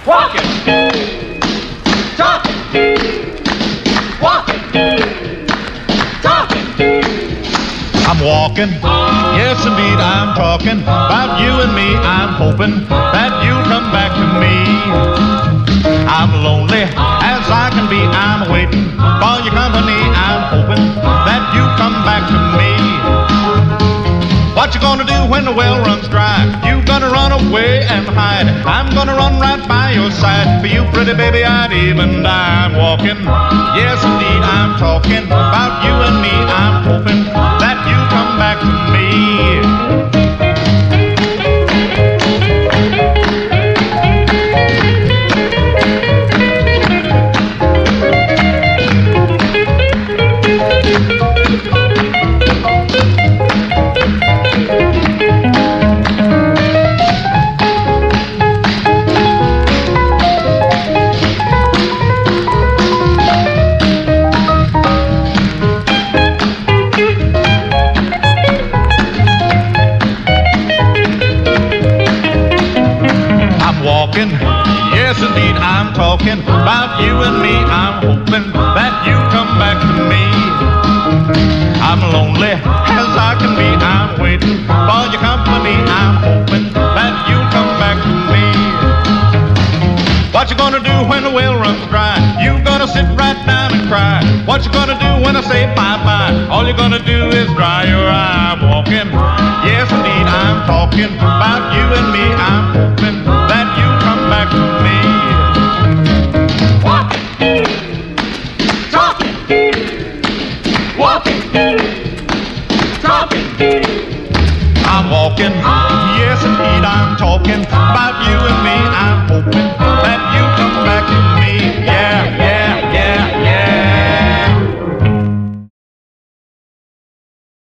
Walking, talking, walking, talking. I'm walking, yes indeed I'm talking about you and me. I'm hoping that you'll come back to me. I'm lonely as I can be. I'm waiting for your company. I'm hoping that you'll come back to me. What you gonna do when the well runs dry? You gonna run away and hide. I'm gonna run right by your side. For you, pretty baby, I'd even die. I'm walking, yes indeed I'm talking about you and me. I'm hoping that you come back to me. Yes, indeed, I'm talking about you and me. I'm hoping that you come back to me. I'm lonely as I can be. I'm waiting for your company. I'm hoping that you come back to me. What you gonna do when the well runs dry? You gonna sit right down and cry. What you gonna do when I say bye-bye? All you're gonna do is dry your eye. I'm walking, yes, indeed, I'm talking about you and me.